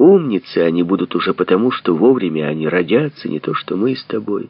Умницы они будут уже потому, что вовремя они родятся, не то что мы с тобой.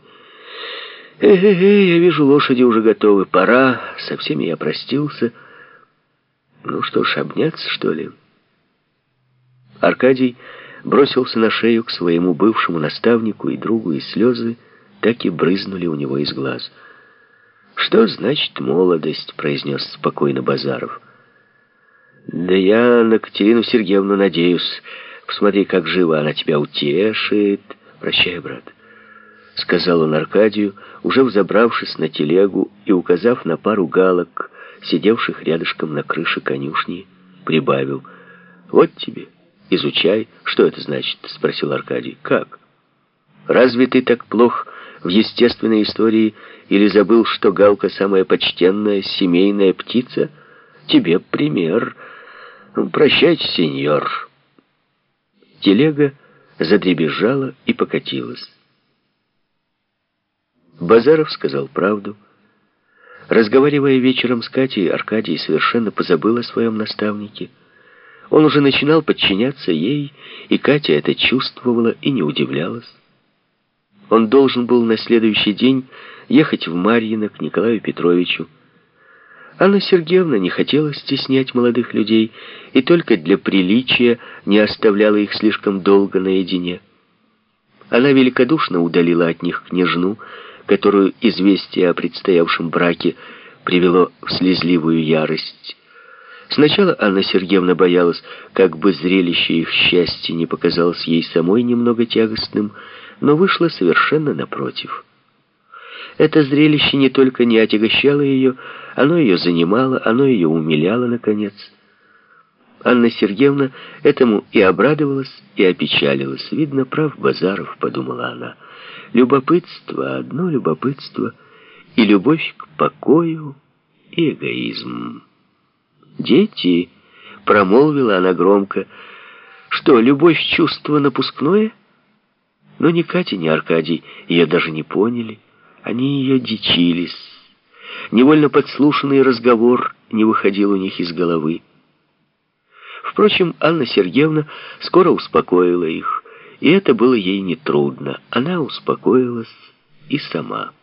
Я вижу, лошади уже готовы. Пора, со всеми я простился. Ну что ж, обняться, что ли? Аркадий бросился на шею к своему бывшему наставнику и другу, и слезы так и брызнули у него из глаз. «Что значит молодость?» — произнес спокойно Базаров. «Да я на Катерину Сергеевну надеюсь. Посмотри, как живо она тебя утешит. Прощай, брат», — сказал он Аркадию, уже взобравшись на телегу и указав на пару галок, сидевших рядышком на крыше конюшни, прибавил: «Вот тебе, изучай». «Что это значит?» — спросил Аркадий. «Как? Разве ты так плох в естественной истории или забыл, что галка самая почтенная семейная птица? Тебе пример. Прощайте, сеньор». Телега задребезжала и покатилась. Базаров сказал правду. Разговаривая вечером с Катей, Аркадий совершенно позабыл о своем наставнике. Он уже начинал подчиняться ей, и Катя это чувствовала и не удивлялась. Он должен был на следующий день ехать в Марьино к Николаю Петровичу. Анна Сергеевна не хотела стеснять молодых людей и только для приличия не оставляла их слишком долго наедине. Она великодушно удалила от них княжну, которую известие о предстоявшем браке привело в слезливую ярость. Сначала Анна Сергеевна боялась, как бы зрелище их счастья не показалось ей самой немного тягостным, но вышло совершенно напротив. Это зрелище не только не отягощало ее, оно ее занимало, оно ее умиляло, наконец. Анна Сергеевна этому и обрадовалась, и опечалилась. «Видно, прав Базаров», — подумала она. «Любопытство, одно любопытство, и любовь к покою, и эгоизм». «Дети», — промолвила она громко, — «что, любовь — чувство напускное?» Но ни Катя, ни Аркадий ее даже не поняли. Они ее дичились. Невольно подслушанный разговор не выходил у них из головы. Впрочем, Анна Сергеевна скоро успокоила их, и это было ей нетрудно. Она успокоилась и сама.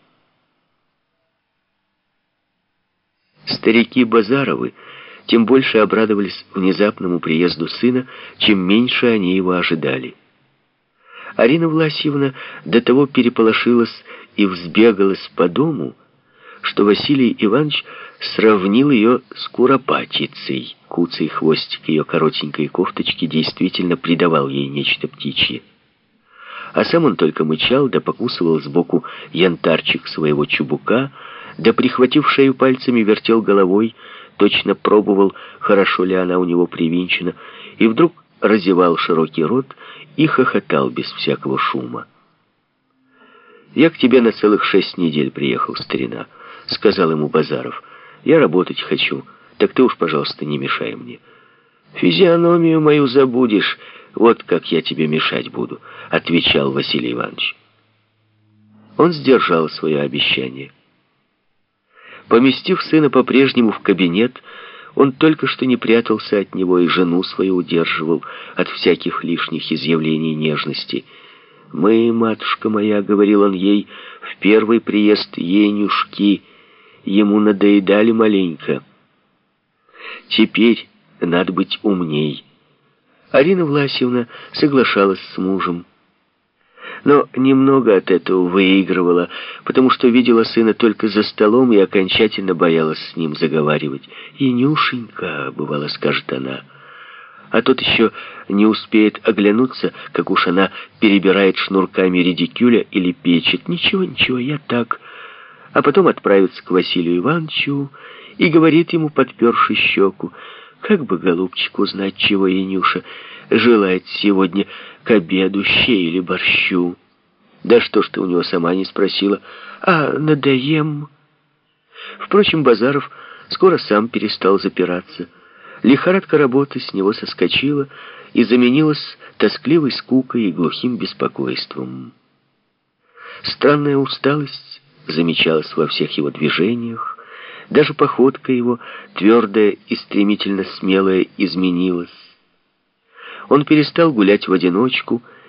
Старики Базаровы тем больше обрадовались внезапному приезду сына, чем меньше они его ожидали. Арина Власьевна до того переполошилась и взбегалась по дому, что Василий Иванович сравнил ее с куропатицей. Куцый хвостик ее коротенькой кофточки действительно придавал ей нечто птичье. А сам он только мычал, да покусывал сбоку янтарчик своего чубука, да, прихватив шею пальцами, вертел головой, точно пробовал, хорошо ли она у него привинчена, и вдруг разевал широкий рот и хохотал без всякого шума. «Я к тебе на целых 6 недель приехал, старина», — сказал ему Базаров. «Я работать хочу, так ты уж, пожалуйста, не мешай мне». «Физиономию мою забудешь, вот как я тебе мешать буду», — отвечал Василий Иванович. Он сдержал свое обещание. Поместив сына по-прежнему в кабинет, он только что не прятался от него и жену свою удерживал от всяких лишних изъявлений нежности. «Мы, матушка моя, — говорил он ей, — в первый приезд Енюшки ему надоедали маленько. Теперь надо быть умней». Арина Власьевна соглашалась с мужем, но немного от этого выигрывала, потому что видела сына только за столом и окончательно боялась с ним заговаривать. «Янюшенька, — бывало, скажет она, — а тот еще не успеет оглянуться, как уж она перебирает шнурками редикюля или печет. Ничего, ничего, я так». А потом отправится к Василию Ивановичу и говорит ему, подперши щеку: «Как бы, голубчик, узнать, чего Янюша желает сегодня к обеду, щей или борщу?» «Да что ж ты у него сама не спросила?» «А надоем». Впрочем, Базаров скоро сам перестал запираться. Лихорадка работы с него соскочила и заменилась тоскливой скукой и глухим беспокойством. Странная усталость замечалась во всех его движениях, даже походка его, твердая и стремительно смелая, изменилась. Он перестал гулять в одиночку